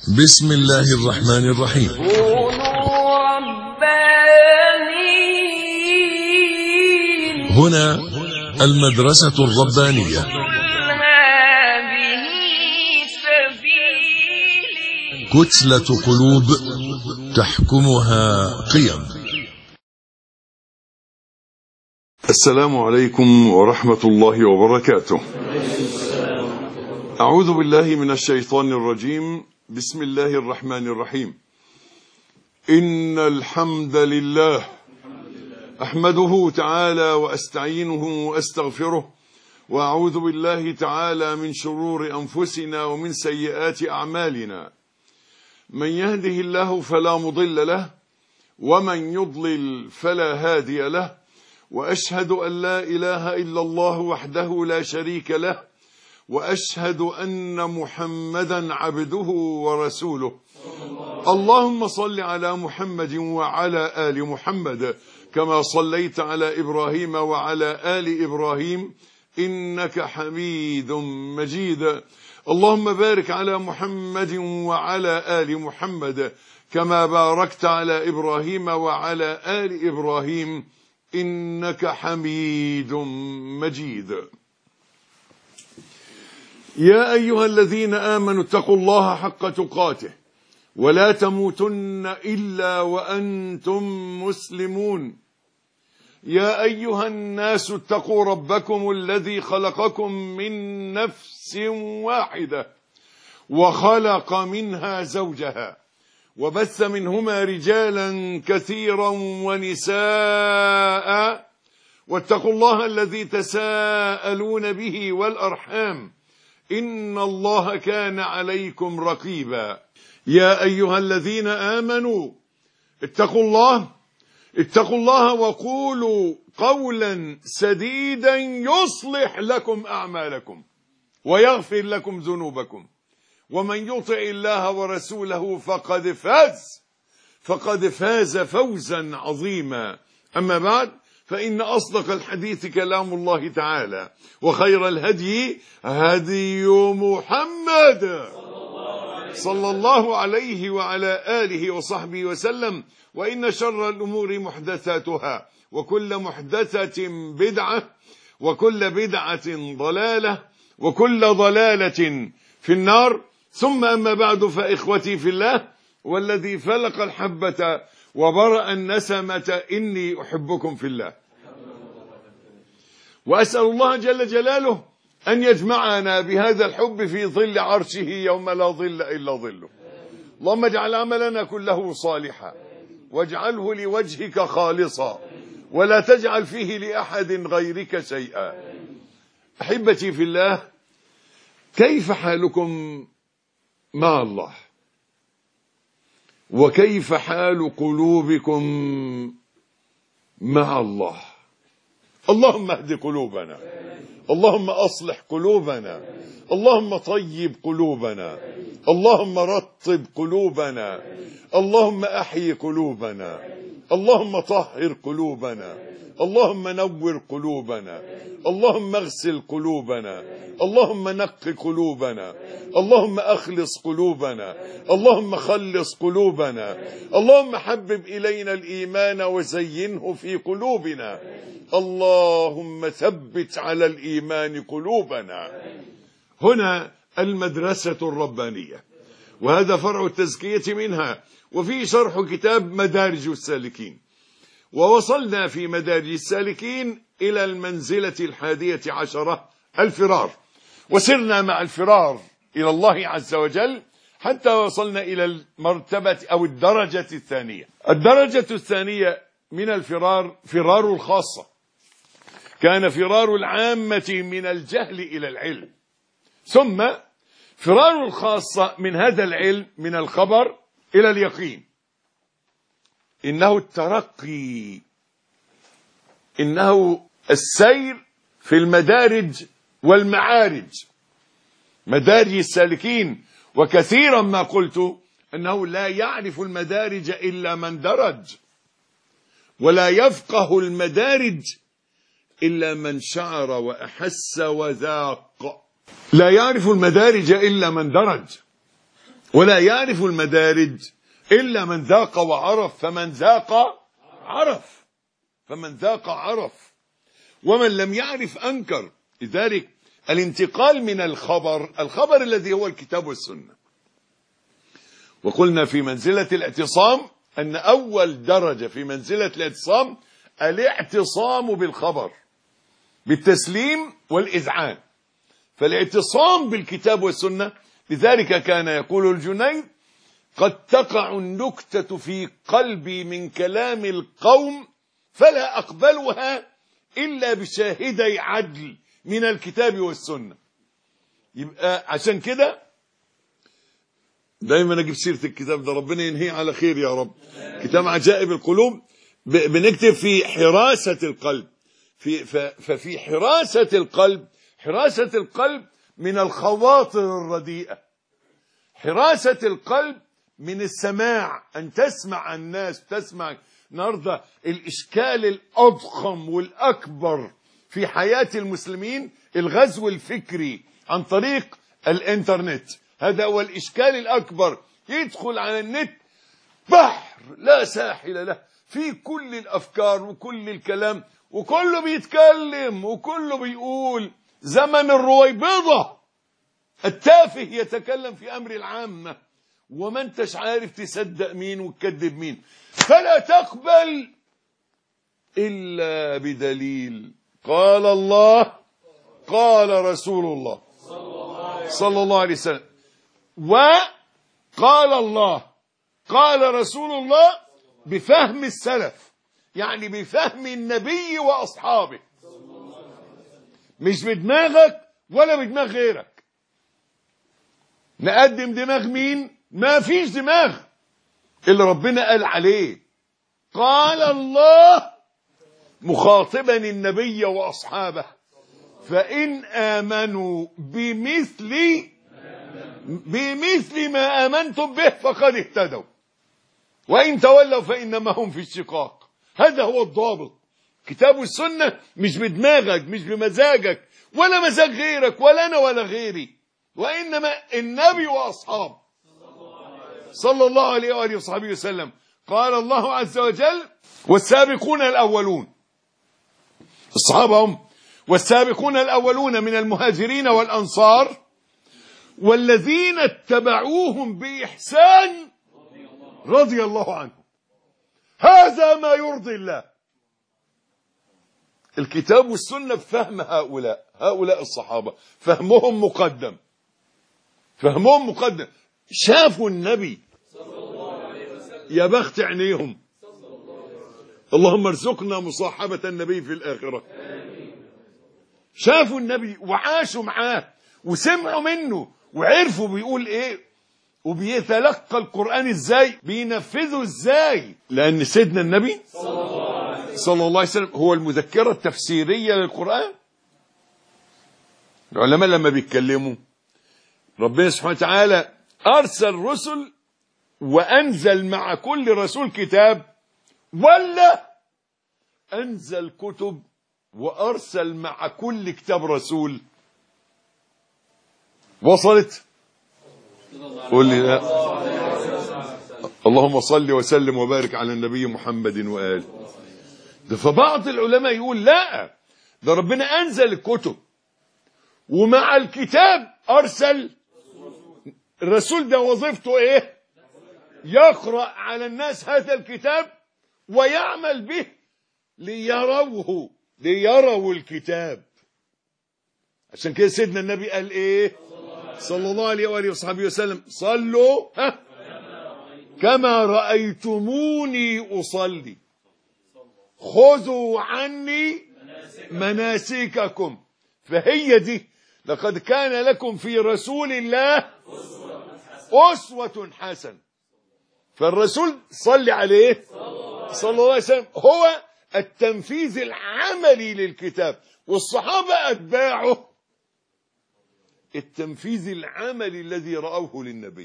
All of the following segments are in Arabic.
بسم الله الرحمن الرحيم. كونوا ربانيين. هنا المدرسة الربانية. هذه سبيلي. كتلة قلوب تحكمها قيم. السلام عليكم ورحمة الله وبركاته. أعوذ بالله من الشيطان الرجيم. بسم الله الرحمن الرحيم. إن الحمد لله أحمده تعالى وأستعينه وأستغفره، وأعوذ بالله تعالى من شرور أنفسنا ومن سيئات أعمالنا. من يهده الله فلا مضل له، ومن يضلل فلا هادي له، وأشهد أن لا إله إلا الله وحده لا شريك له، وأشهد أن محمدا عبده ورسوله. اللهم صل على محمد وعلى آل محمد كما صليت على إبراهيم وعلى آل إبراهيم إنك حميد مجيد. اللهم بارك على محمد وعلى آل محمد كما باركت على إبراهيم وعلى آل إبراهيم إنك حميد مجيد. يا أيها الذين آمنوا اتقوا الله حق تقاته ولا تموتن إلا وأنتم مسلمون. يا أيها الناس اتقوا ربكم الذي خلقكم من نفس واحدة وخلق منها زوجها وبث منهما رجالا كثيرا ونساء، واتقوا الله الذي تساءلون به والأرحام إن الله كان عليكم رقيبا. يا أيها الذين آمنوا اتقوا الله وقولوا قولا سديدا يصلح لكم أعمالكم ويغفر لكم ذنوبكم، ومن يطع الله ورسوله فقد فاز فوزا عظيما. أما بعد، فإن أصدق الحديث كلام الله تعالى، وخير الهدي هدي محمد صلى الله عليه وعلى آله وصحبه وسلم، وإن شر الأمور محدثاتها، وكل محدثة بدعة، وكل بدعة ضلالة، وكل ضلالة في النار. ثم أما بعد، فإخوتي في الله والذي فلق الحبة وبرأ النسمة إني أحبكم في الله، وأسأل الله جل جلاله أن يجمعنا بهذا الحب في ظل عرشه يوم لا ظل إلا ظله. اللهم اجعل عملنا كله صالحا، واجعله لوجهك خالصا، ولا تجعل فيه لأحد غيرك شيئا. أحبتي في الله، كيف حالكم مع الله؟ وكيف حال قلوبكم مع الله؟ اللهم اهد قلوبنا، اللهم أصلح قلوبنا، اللهم طيب قلوبنا، اللهم رطب قلوبنا، اللهم أحيي قلوبنا، اللهم طهر قلوبنا، اللهم نور قلوبنا، اللهم اغسل قلوبنا، اللهم نق قلوبنا، اللهم أخلص قلوبنا، اللهم خلص قلوبنا، اللهم حبب إلينا الإيمان وزينه في قلوبنا، اللهم ثبت على الإيمان قلوبنا. هنا المدرسة الربانية، وهذا فرع التزكية منها، وفي شرح كتاب مدارج السالكين. ووصلنا في مدارج السالكين إلى المنزلة 11، الفرار، وسرنا مع الفرار إلى الله عز وجل حتى وصلنا إلى المرتبة أو الدرجة الثانية. الدرجة الثانية من الفرار فرار الخاصة. كان فرار العامة من الجهل إلى العلم، ثم فرار الخاصة من هذا العلم من الخبر إلى اليقين. إنه الترقي، إنه السير في المدارج والمعارج، مدارج السالكين. وكثيرا ما قلت أنه لا يعرف المدارج إلا من درج، ولا يفقه المدارج إلا من شعر وأحس وذاق. لا يعرف المدارج إلا من درج. ولا يعرف المدارج إلا من ذاق وعرف، فمن ذاق عرف، فمن ذاق عرف، ومن لم يعرف أنكر. لذلك الانتقال من الخبر الذي هو الكتاب والسنة. وقلنا في منزلة الاعتصام أن أول درجة في منزلة الاعتصام الاعتصام بالخبر، بالتسليم والإذعان. فالاعتصام بالكتاب والسنة، لذلك كان يقول الجنيد: قد تقع النكتة في قلبي من كلام القوم فلا أقبلها إلا بشاهدي عدل من الكتاب والسنة. يبقى عشان كده دايما أجيب سيرة الكتاب ده، ربنا ينهيه على خير يا رب. كتاب عجائب القلوب، بنكتب في حراسة القلب. ففي حراسة القلب، حراسة القلب من الخواطر الرديئة، حراسة القلب من السماع، أن تسمع الناس، تسمع. النهارده الإشكال الأضخم والأكبر في حياة المسلمين الغزو الفكري عن طريق الإنترنت. هذا هو الإشكال الأكبر. يدخل على النت بحر لا ساحل له في كل الأفكار وكل الكلام، وكله بيتكلم وكله بيقول. زمن الرويبضة، التافه يتكلم في أمر العامة وما انتش عارف تصدق مين وتكذب مين. فلا تقبل إلا بدليل قال الله قال رسول الله صلى الله عليه وسلم، وقال الله قال رسول الله بفهم السلف، يعني بفهم النبي وأصحابه، مش بدماغك ولا بدماغ غيرك. نقدم دماغ مين؟ ما فيش دماغ اللي ربنا قال عليه. قال الله مخاطبا النبي وأصحابه: فإن آمنوا بمثل ما آمنتم به فقد اهتدوا وإن تولوا فإنما هم في الشقاق. هذا هو الضابط. كتاب السنة مش بدماغك، مش بمزاجك ولا مزاج غيرك ولا أنا ولا غيري، وإنما النبي وأصحابه صلى الله عليه وآله وصحبه وسلم. قال الله عز وجل: والسابقون الأولون، الصحابة هم والسابقون الأولون من المهاجرين والأنصار والذين اتبعوهم بإحسان رضي الله عنهم. هذا ما يرضي الله. الكتاب والسنة بفهم هؤلاء الصحابة، فهمهم مقدم، فهمهم مقدم. شافوا النبي، يا بخت عينيهم. اللهم ارزقنا مصاحبة النبي في الآخرة. شافوا النبي وعاشوا معاه وسمعوا منه وعرفوا بيقول ايه وبيتلقى القرآن ازاي، بينفذه ازاي، لأن سيدنا النبي صلى الله عليه وسلم هو المذكرة التفسيرية للقرآن. العلماء لما بيتكلموا، ربنا سبحانه وتعالى أرسل رسل وأنزل مع كل رسول كتاب، ولا أنزل كتب وأرسل مع كل كتاب رسول؟ وصلت؟ قول لي لا. اللهم صل وسلم وبارك على النبي محمد وآله. فبعض العلماء يقول لا، ده ربنا أنزل الكتب ومع الكتاب أرسل الرسول. ده وظيفته إيه؟ يقرأ على الناس هذا الكتاب ويعمل به ليروا الكتاب. عشان كده سيدنا النبي قال إيه صلى الله عليه وآله وصحبه وسلم: صلوا كما رأيتموني أصلي خذوا عني مناسككم. فهي دي، لقد كان لكم في رسول الله أسوة حسنة. فالرسول صلى عليه صلى الله عليه وسلم هو التنفيذ العملي للكتاب، والصحابة أتباعه التنفيذ العملي الذي رأوه للنبي.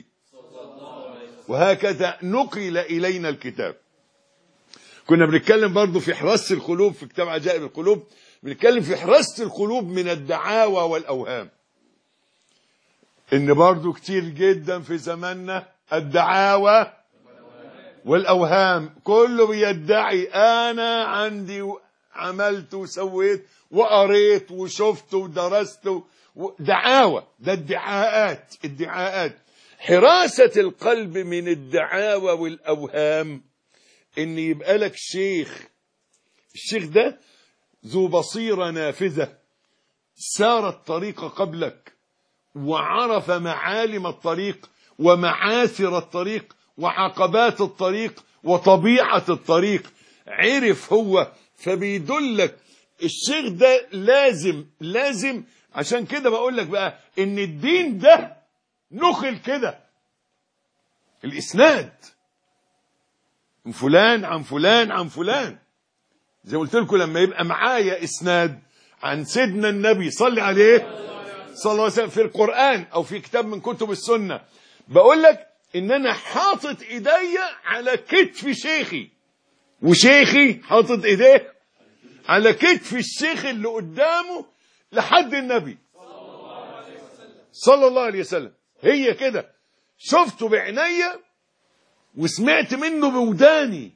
وهكذا نقل إلينا الكتاب. كنا بنتكلم برضو في حراسة القلوب في كتاب عجائب القلوب، بنتكلم في حراسة القلوب من الدعاوى والأوهام. ان برضو كتير جدا في زماننا الدعاوى والاوهام، كله بيدعي انا عندي عملت وسويت وقريت وشفت ودرست دعاوى. ده الدعاءات. حراسة القلب من الدعاوى والاوهام ان يبقى لك شيخ، الشيخ ده ذو بصيرة نافذة، سار الطريق قبلك وعرف معالم الطريق ومعاثر الطريق وعقبات الطريق وطبيعة الطريق، عرف هو، فبيدلك. الشيخ ده لازم. عشان كده بقول لك بقى ان الدين ده نخل كده، الاسناد من فلان عن فلان عن فلان. زي ما قلت لكم لما يبقى معايا اسناد عن سيدنا النبي صلى عليه صلى الله عليه وسلم في القرآن او في كتاب من كتب السنة، بقول لك ان انا حاطط ايديا على كتف شيخي، وشيخي حاطط ايديه على كتف الشيخ اللي قدامه لحد النبي صلى الله عليه وسلم. هي كده، شفته بعينيا وسمعت منه بوداني،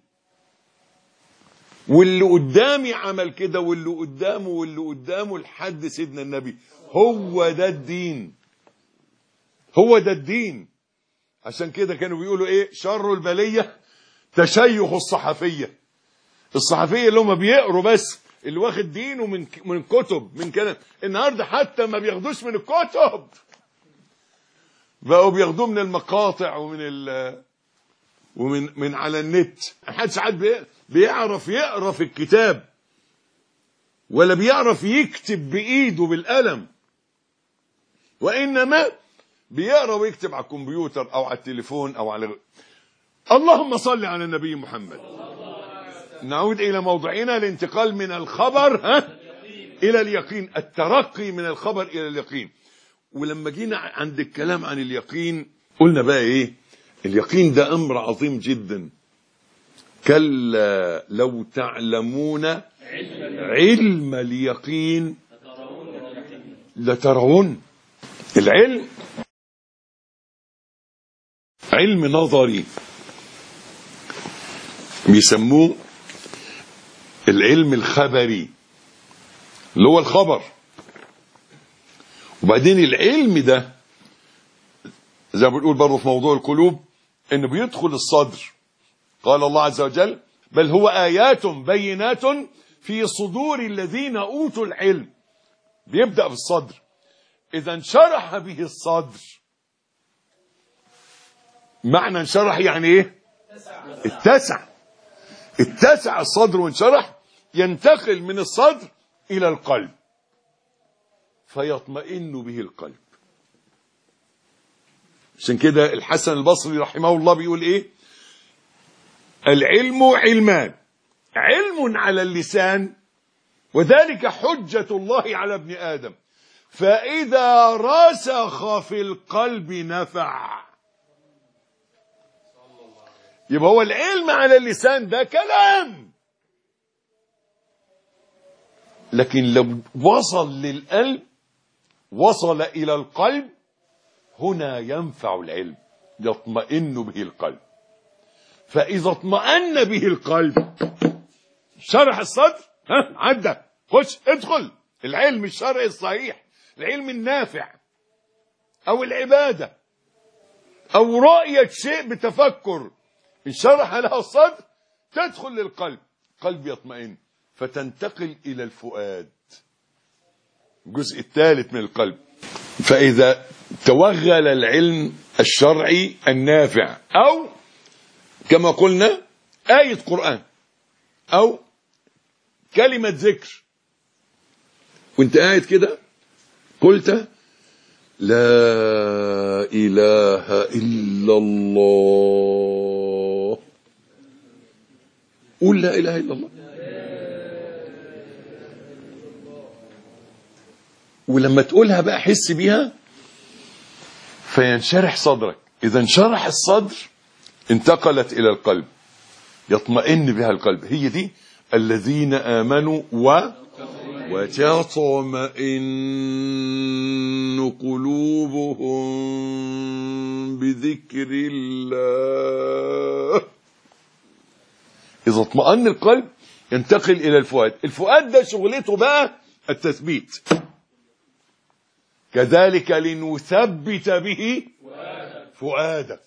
واللي قدامي عمل كده، واللي قدامه لحد سيدنا النبي. هو ده الدين. عشان كده كانوا بيقولوا ايه؟ شر البلية تشيخ الصحفية اللي هم بيقروا بس، اللي واخد دينه من كتب، من كلام. النهارده حتى ما بياخدوش من الكتب، بقوا بياخدوه من المقاطع ومن على النت. محدش عاد بيعرف يقرا في الكتاب، ولا بيعرف يكتب بايده بالقلم، وانما بيقرا ويكتب على الكمبيوتر او على التليفون او على. اللهم صل على النبي محمد. نعود الى موضوعنا، الانتقال من الخبر الى اليقين، الترقي من الخبر الى اليقين. ولما جينا عند الكلام عن اليقين قلنا بقى ايه؟ اليقين ده امر عظيم جدا. كلا لو تعلمون علم اليقين لترون. العلم علم نظري، بيسموه العلم الخبري اللي هو الخبر. وبعدين العلم ده زي ما بنقول برضه في موضوع القلوب انه بيدخل الصدر. قال الله عز وجل: بل هو آيات بينات في صدور الذين أوتوا العلم. بيبدأ بالصدر. إذا انشرح به الصدر، معنى انشرح يعني ايه؟ اتسع الصدر وانشرح، ينتقل من الصدر إلى القلب فيطمئن به القلب. عشان كده الحسن البصري رحمه الله بيقول ايه؟ العلم علمان، علم على اللسان وذلك حجة الله على ابن آدم، فإذا رسخ في القلب نفع. يبقى هو العلم على اللسان ده كلام، لكن لو وصل للقلب، وصل إلى القلب، هنا ينفع العلم، يطمئن به القلب. فإذا اطمأن به القلب، شرح الصدر، عدى، خش ادخل العلم الشرعي الصحيح، العلم النافع، أو العبادة، أو رؤية شيء بتفكر، إن شرح لها الصدر تدخل للقلب، قلب يطمئن، فتنتقل إلى الفؤاد، الجزء الثالث من القلب. فإذا توغل العلم الشرعي النافع، أو كما قلنا آية قرآن أو كلمة ذكر، وانت قاعد كده قلت لا إله إلا الله، قول لا إله إلا الله. ولما تقولها بقى حس بيها فينشرح صدرك. إذا انشرح الصدر انتقلت إلى القلب، يطمئن بها القلب. هي دي الذين آمنوا وتطمئن قلوبهم بذكر الله. إذا اطمأن القلب ينتقل إلى الفؤاد. الفؤاد ده شغلته بقى التثبيت. كذلك لنثبت به فؤادك.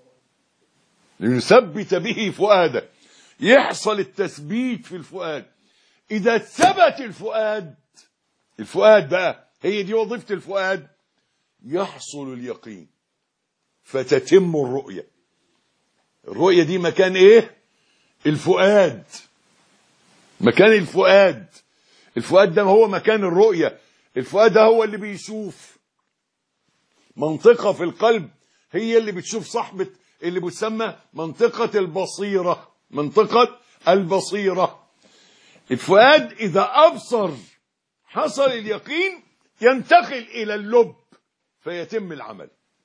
لنثبت به فؤادك. يحصل التثبيت في الفؤاد. إذا ثبت الفؤاد بقى هي دي وظيفة الفؤاد، يحصل اليقين فتتم الرؤية. الرؤية دي مكان ايه؟ الفؤاد. مكان الفؤاد. الفؤاد ده هو مكان الرؤية. الفؤاد ده هو اللي بيشوف. منطقة في القلب هي اللي بتشوف صاحبة اللي بتسمى منطقة البصيرة. منطقة البصيرة. الفؤاد إذا أبصر حصل اليقين ينتقل إلى اللب فيتم العمل.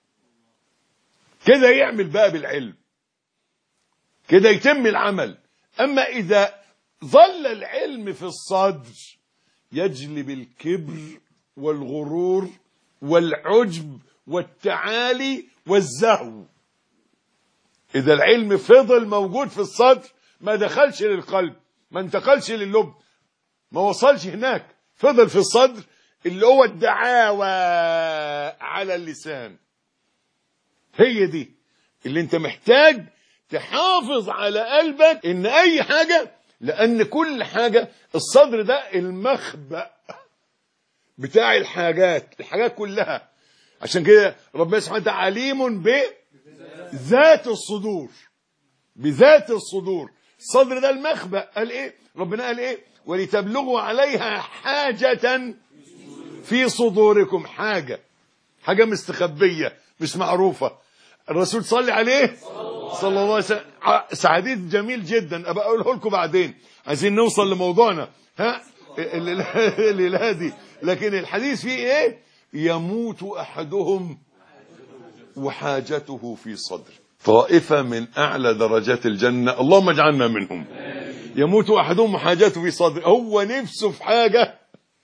كده يعمل بقى بالعلم، كده يتم العمل. أما إذا ظل العلم في الصدر يجلب الكبر والغرور والعجب والتعالي والزهو. إذا العلم فضل موجود في الصدر ما دخلش للقلب، ما انتقلش لللب، ما وصلش هناك، فضل في الصدر اللي هو الدعاوى على اللسان. هي دي اللي انت محتاج تحافظ على قلبك ان اي حاجة، لان كل حاجة الصدر ده المخبأ بتاع الحاجات كلها. عشان كده ربنا سبحانه وتعالى عليم بذات الصدور. بذات الصدور. الصدر ده المخبأ. قال ايه ربنا؟ قال ايه؟ ولتبلغوا عليها حاجة في صدوركم. حاجة مستخبية مش معروفة. الرسول صلى عليه صلى الله عليه وسلم حديث جميل جدا ابقى اقوله لكم بعدين، عايزين نوصل لموضوعنا الليلة دي. لكن الحديث فيه ايه؟ يموت احدهم وحاجته في صدره. طائفة من اعلى درجات الجنة، اللهم اجعلنا منهم. يموت احدهم وحاجته في صدره. هو نفسه في حاجة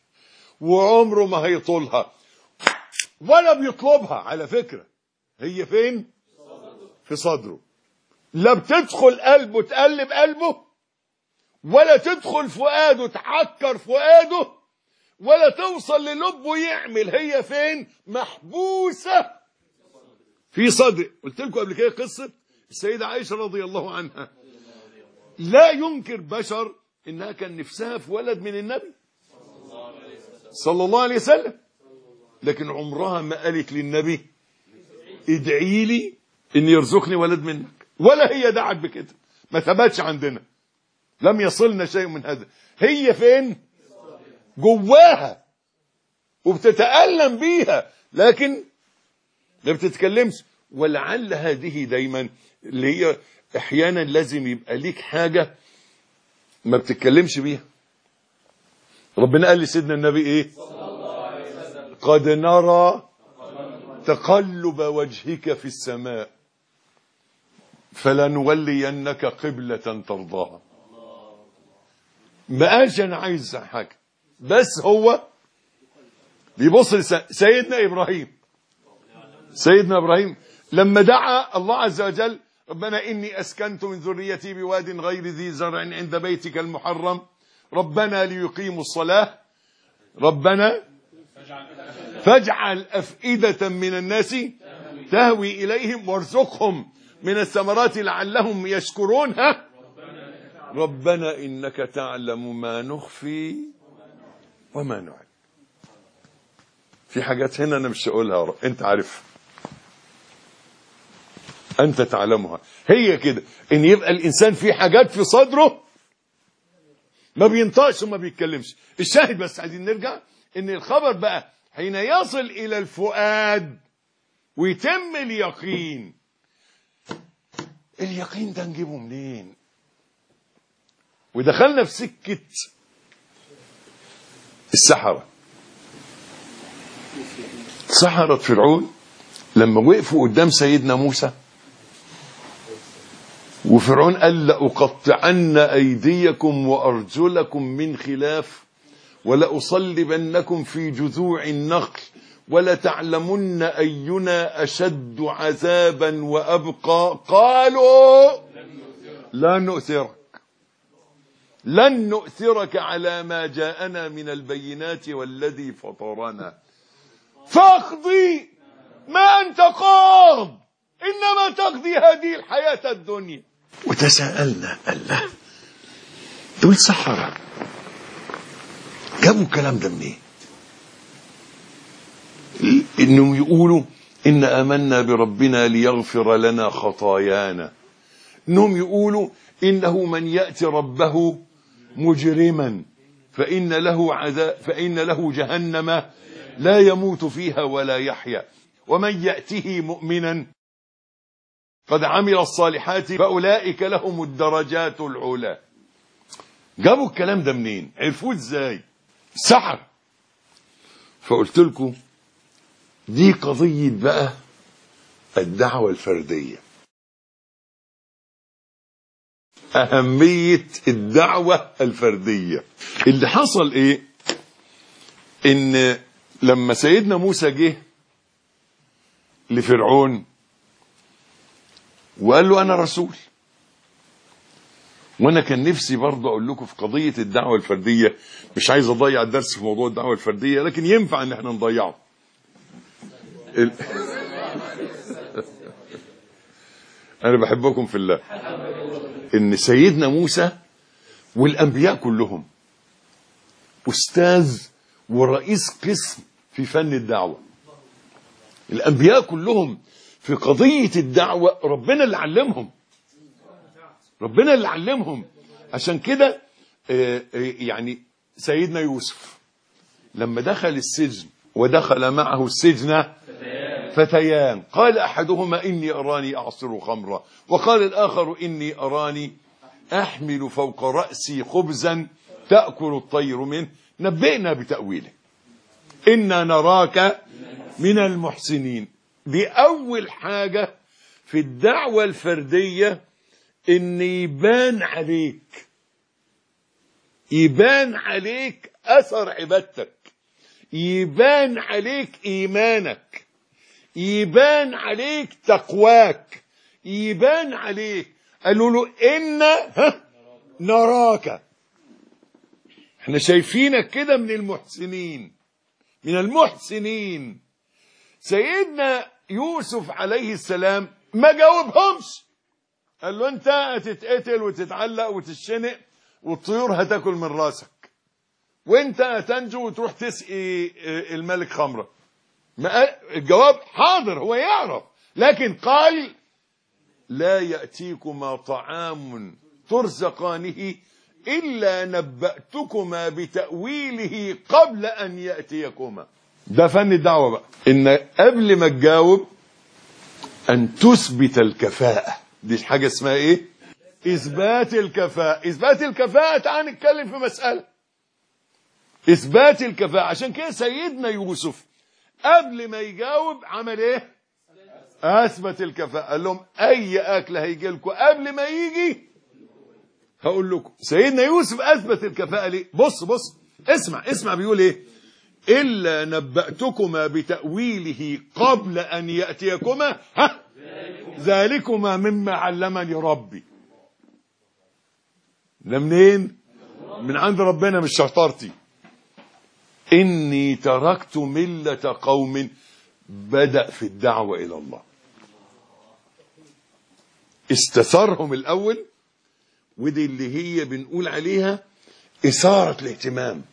وعمره ما هيطولها ولا بيطلبها. على فكرة هي فين؟ في صدره. لا بتدخل قلبه تقلب قلبه، ولا تدخل فؤاده تعكر فؤاده، ولا توصل للبه يعمل. هي فين؟ محبوسة في صدره. قلت لكم قبل كده قصة السيدة عائشة رضي الله عنها. لا ينكر بشر انها كان نفسها في ولد من النبي صلى الله عليه وسلم، لكن عمرها ما قالت للنبي ادعي لي ان يرزقني ولد منك، ولا هي دعت بكده. ما ثبتش عندنا، لم يصلنا شيء من هذا. هي فين؟ جواها وبتتألم بيها لكن ما بتتكلمش. ولعل هذه دايما اللي هي احيانا لازم يبقى ليك حاجة ما بتتكلمش بيها. ربنا قال لسيدنا النبي ايه؟ قد نرى تقلب وجهك في السماء فلنولينك قبلة ترضاها. ما قالش انا عايز حاجة، بس هو بيبص سيدنا ابراهيم لما دعا الله عز وجل ربنا اني اسكنت من ذريتي بواد غير ذي زرع عند بيتك المحرم ربنا ليقيموا الصلاة ربنا فاجعل أفئدة من الناس تهوي إليهم وارزقهم من الثمرات لعلهم يشكرون. ربنا إنك تعلم ما نخفي وما نعلن. في حاجات هنا أنا مش هقولها، أنت عارف، أنت تعلمها. هي كده إن يبقى الإنسان في حاجات في صدره ما بينطقش وما بيتكلمش. الشاهد بس عايزين نرجع إن الخبر بقى حين يصل إلى الفؤاد ويتم اليقين. اليقين ده نجيبه منين؟ ودخلنا في سكة سحرة فرعون لما وقفوا قدام سيدنا موسى، وفرعون قال لأقطعن أيديكم وأرجلكم من خلاف ولأصلبنكم في جذوع النخل ولتعلمن أينا أشد عذابا وأبقى قالوا لن نؤثرك على ما جاءنا من البينات والذي فطرنا فاقضي ما أنت قاض إنما تقضي هذه الحياة الدنيا. وتساءلنا الله دول سحرة جابوا الكلام ده منين؟ إنهم يقولوا إن آمنا بربنا ليغفر لنا خطايانا، إنهم يقولوا إنه من يأتي ربه مجرما فإن له جهنم لا يموت فيها ولا يحيا، ومن يأته مؤمنا قد عمل الصالحات فأولئك لهم الدرجات العلى. جابوا الكلام ده منين؟ عرفوه ازاي؟ سحر. فقلت لكم دي قضية بقى الدعوة الفردية، أهمية الدعوة الفردية. اللي حصل ايه؟ ان لما سيدنا موسى جه لفرعون وقال له انا رسول، وانا كان نفسي برضه اقول لكم في قضية الدعوة الفردية، مش عايز اضيع الدرس في موضوع الدعوة الفردية لكن ينفع ان احنا نضيعه. انا بحبكم في الله. ان سيدنا موسى والانبياء كلهم استاذ ورئيس قسم في فن الدعوة. الانبياء كلهم في قضية الدعوة ربنا اللي علمهم. عشان كده يعني سيدنا يوسف لما دخل السجن ودخل معه السجن فتيان، قال أحدهما إني أراني أعصر خمرا، وقال الآخر إني أراني أحمل فوق رأسي خبزا تأكل الطير منه نبئنا بتأويله إنا نراك من المحسنين. دي أول حاجة في الدعوة الفردية، إن يبان عليك أثر عبادتك، يبان عليك إيمانك، يبان عليك تقواك، يبان عليك. قالوا له إنا نراك، احنا شايفينك كده من المحسنين. سيدنا يوسف عليه السلام ما جاوبهمش، قال له انت هتتقتل وتتعلق وتتشنق والطيور هتاكل من راسك، وانت هتنجو وتروح تسقي الملك خمرة. الجواب حاضر، هو يعرف، لكن قال لا يأتيكما طعام ترزقانه إلا نبأتكما بتأويله قبل أن يأتيكما. ده فن الدعوة بقى، إن قبل ما تجاوب أن تثبت الكفاءة. دي حاجة اسمها إيه؟ إثبات الكفاءة. تعال نتكلم في مسألة إثبات الكفاءة. عشان كده سيدنا يوسف قبل ما يجاوب عمل إيه؟ أثبت الكفاءة. قال لهم أي أكل هيجي لكم قبل ما يجي هقول لكم. سيدنا يوسف أثبت الكفاءة ليه؟ بص اسمع بيقول إيه؟ إلا نبأتكما بتأويله قبل أن يأتيكما ذلكما مما علمني ربي. ده منين؟ من عند ربنا، مش شطارتي. إني تركت ملة قوم، بدأ في الدعوة إلى الله، استثارهم الأول. ودي اللي هي بنقول عليها إثارة الاهتمام.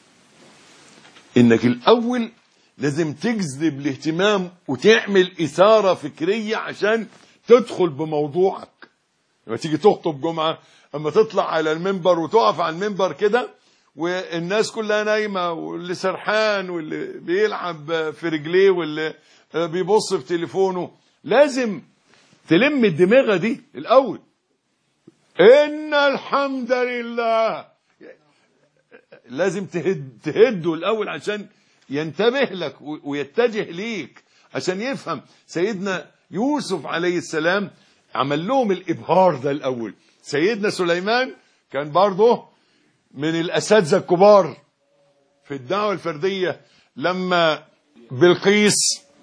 إنك الأول لازم تجذب الاهتمام وتعمل إثارة فكرية عشان تدخل بموضوعك. لما تيجي تخطب جمعة، اما تطلع على المنبر وتقف على المنبر كده والناس كلها نايمة، واللي سرحان واللي بيلعب في رجليه واللي بيبص في تليفونه، لازم تلم الدماغة دي الأول. إن الحمد لله، لازم تهده الأول عشان ينتبه لك ويتجه ليك، عشان يفهم. سيدنا يوسف عليه السلام عمل لهم الإبهار ده الأول. سيدنا سليمان كان برضه من الأساتذة الكبار في الدعوة الفردية. لما بلقيس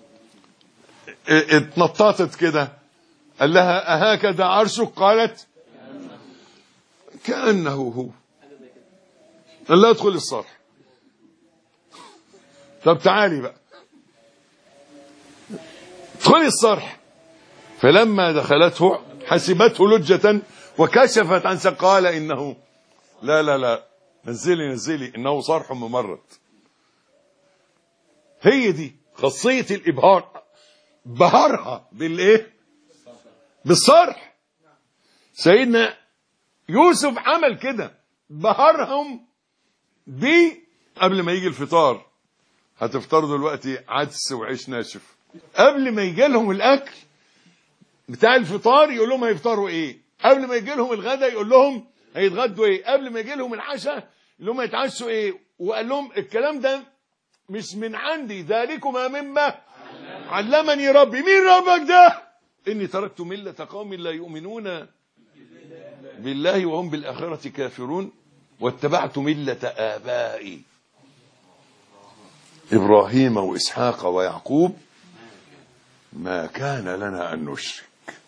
اتنططت كده، قال لها أهكذا عرشك؟ قالت كأنه هو. قال لها ادخل الصرح. طب تعالي بقى ادخلي الصرح. فلما دخلته حسبته لجة وكشفت عن ساق، قال إنه لا لا لا، نزلي إنه صرح ممرد. هي دي خاصية الإبهار، بهرها بالإيه؟ بالصرح. سيدنا يوسف عمل كده، بهرهم قبل ما يجي الفطار. هتفطروا دلوقتي عدس وعيش ناشف، قبل ما يجي لهم الأكل بتاع الفطار يقول لهم هيفطروا ايه، قبل ما يجي لهم الغداء يقول لهم هيتغدوا ايه، قبل ما يجي لهم العشاء يقول لهم هيتعشوا ايه. وقال لهم الكلام ده مش من عندي، ذلكما مما علمني ربي. مين ربك ده؟ اني تركت ملة قوم لا يؤمنون بالله وهم بالآخرة كافرون واتبعت ملة آبائي إبراهيم وإسحاق ويعقوب ما كان لنا أن نشرك.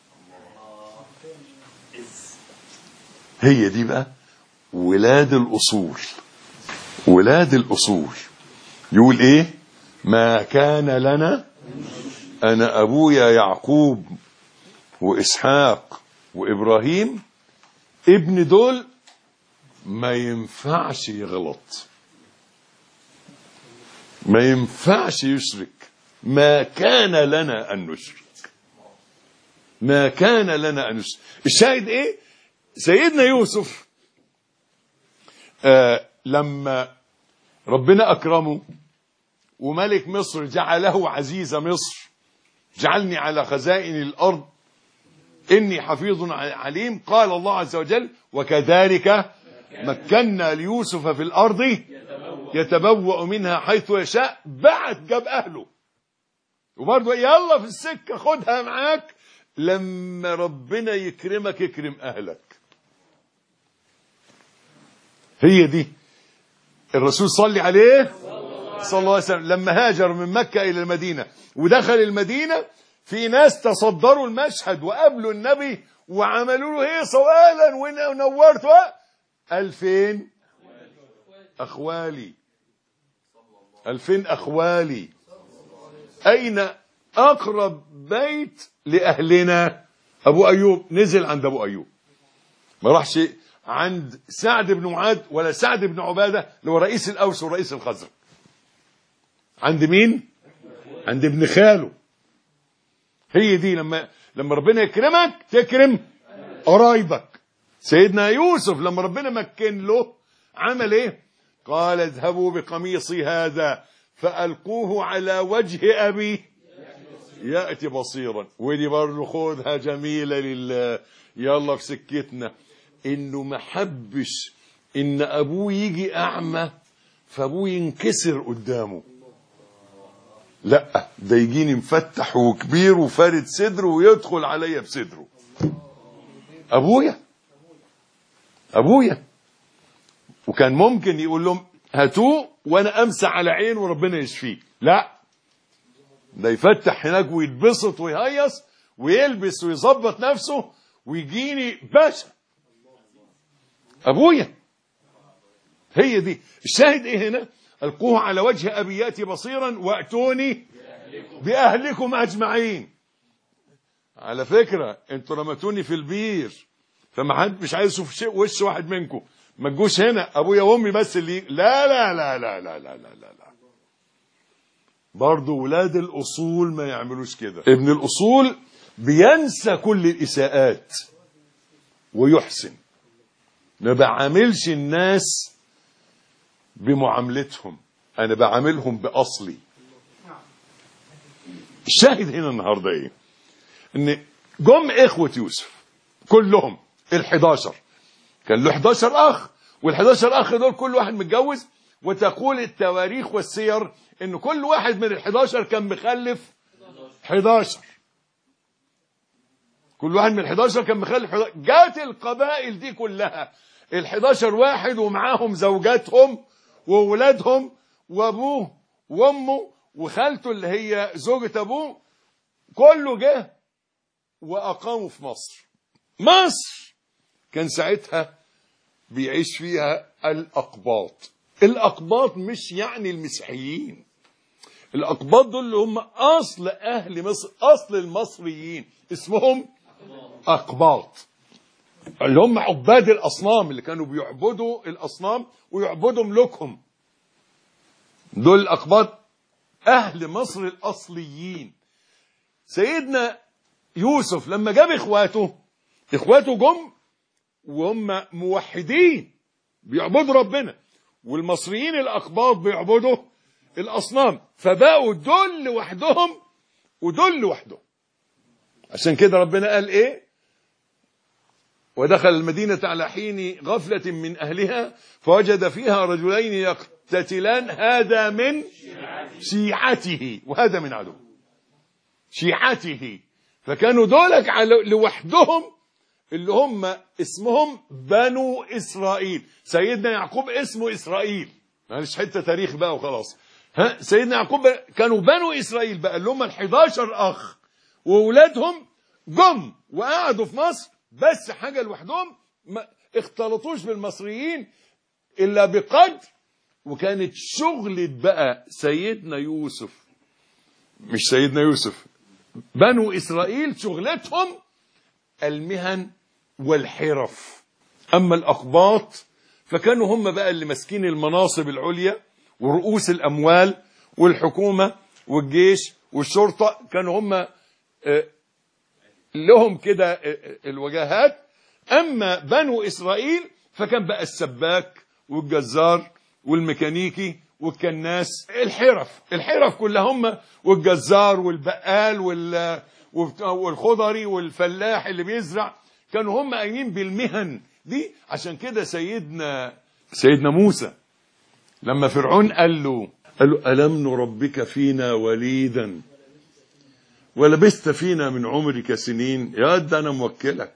هي دي بقى ولاد الأصول. ولاد الأصول يقول إيه؟ ما كان لنا، أنا أبويا يعقوب وإسحاق وإبراهيم، ابن دول ما ينفعش يغلط، ما ينفعش يشرك. ما كان لنا أن نشرك، ما كان لنا أن نشرك. الشاهد إيه؟ سيدنا يوسف لما ربنا أكرمه وملك مصر جعله عزيز مصر، جعلني على خزائن الأرض إني حفيظ عليم، قال الله عز وجل وكذلك مكنا ليوسف في الأرض يتبوأ منها حيث يشاء. جاب أهله وبرضه يلا في السكة خدها معاك. لما ربنا يكرمك يكرم أهلك. هي دي الرسول صلي عليه صلى الله عليه وسلم لما هاجر من مكة إلى المدينة ودخل المدينة، في ناس تصدروا المشهد وقابلوا النبي وعملوا له هيصة وأهلا ونورت 2000 أخوالي، 2000 أخوالي. أين أقرب بيت لأهلنا؟ أبو أيوب. نزل عند أبو أيوب، ما راحش عند سعد بن معاذ ولا سعد بن عبادة اللي هو رئيس الأوس ورئيس الخزرج. عند مين؟ عند ابن خاله. هي دي لما ربنا يكرمك تكرم قرايبك. سيدنا يوسف لما ربنا مكن له عمل ايه؟ قال اذهبوا بقميصي هذا فألقوه على وجه أبي يأتي بصيرا. ودي برضه خدها جميلة لله، يلا في سكتنا. انه ما حبش ان ابوه يجي اعمى فابوه ينكسر قدامه، لا ده يجيني مفتح وكبير وفارد صدره ويدخل عليا بصدره. ابويا وكان ممكن يقول لهم هاتوه وانا امسح على عينه وربنا يشفيه، لا ده يفتح هناك ويتبسط ويهيص ويلبس ويظبط نفسه ويجيني باشا. ابويا. هي دي الشاهد. ايه هنا؟ القوه على وجه ابي ياتي بصيرا واتوني باهلكم اجمعين. على فكره انتوا رمتوني في البير فما حد مش عايز يشوف وش واحد منكم، ما تجوش هنا ابويا وامي بس اللي لا لا لا لا لا لا لا لا, لا. برضه ولاد الاصول ما يعملوش كده. ابن الاصول بينسى كل الاساءات ويحسن، ما بعاملش الناس بمعاملتهم، انا بعاملهم باصلي. الشاهد هنا النهارده ايه؟ ان جم اخوة يوسف كلهم ال11، كان له 11 اخ، وال11 اخ دول كل واحد متجوز، وتقول التواريخ والسير ان كل واحد من ال11 كان مخلف 11. كل واحد من ال11 كان مخلف 11. جات القبائل دي كلها ال11 واحد ومعاهم زوجاتهم وولادهم وابوه وامه وخالته اللي هي زوجة أبوه، كله جه وأقاموا في مصر. مصر كان ساعتها بيعيش فيها الأقباط. الأقباط مش يعني المسيحيين، الأقباط دول اللي هم أصل أهل مصر، أصل المصريين اسمهم أقباط، اللي هم عباد الأصنام، اللي كانوا بيعبدوا الأصنام ويعبدوا ملوكهم. دول الأقباط أهل مصر الأصليين. سيدنا يوسف لما جاب إخواته جم وهم موحدين بيعبدوا ربنا، والمصريين الأقباط بيعبدوا الأصنام، فبقوا دول لوحدهم ودول لوحدهم. عشان كده ربنا قال إيه؟ ودخل المدينة على حين غفلة من أهلها فوجد فيها رجلين يقتتلان، هذا من شيعته وهذا من عدو شيعته. فكانوا دولك لوحدهم اللي هم اسمهم بنو إسرائيل. سيدنا يعقوب اسمه إسرائيل، معلش حتة تاريخ بقى وخلاص. سيدنا يعقوب كانوا بنو إسرائيل بقى، اللي هم ال11 أخ وأولادهم جم وقعدوا في مصر، بس حاجة لوحدهم، ما اختلطوش بالمصريين إلا بقدر. وكانت شغلة بقى سيدنا يوسف، مش سيدنا يوسف، بنو إسرائيل شغلتهم المهن والحرف. أما الأقباط فكانوا هم بقى اللي ماسكين المناصب العليا ورؤوس الأموال والحكومة والجيش والشرطة، كانوا هم لهم كده الوجاهات. أما بنو إسرائيل فكان بقى السباك والجزار والميكانيكي والكناس، الحرف كلها هم، والجزار والبقال والخضري والفلاح اللي بيزرع، كانوا هم قايمين بالمهن دي. عشان كده سيدنا موسى لما فرعون قال له ألم نربك فينا وليدا ولبثت فينا من عمرك سنين، يا ده أنا موكلك.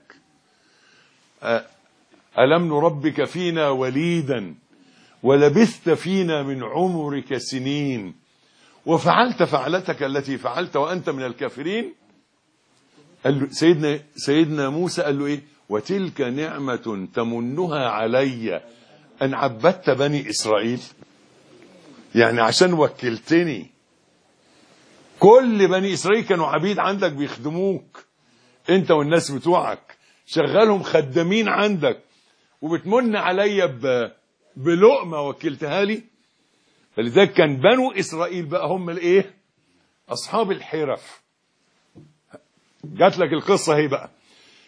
ألم نربك فينا وليدا ولبثت فينا من عمرك سنين وفعلت فعلتك التي فعلت وأنت من الكافرين. قال له سيدنا موسى قال له إيه؟ وتلك نعمة تمنها علي أن عبدت بني إسرائيل. يعني عشان وكلتني، كل بني إسرائيل كانوا عبيد عندك بيخدموك أنت والناس بتوعك، شغالهم خدامين عندك، وبتمن علي بلقمة وكلتها لي. فلذلك كان بنو إسرائيل بقى هم الإيه؟ أصحاب الحرف. جات لك القصة هي بقى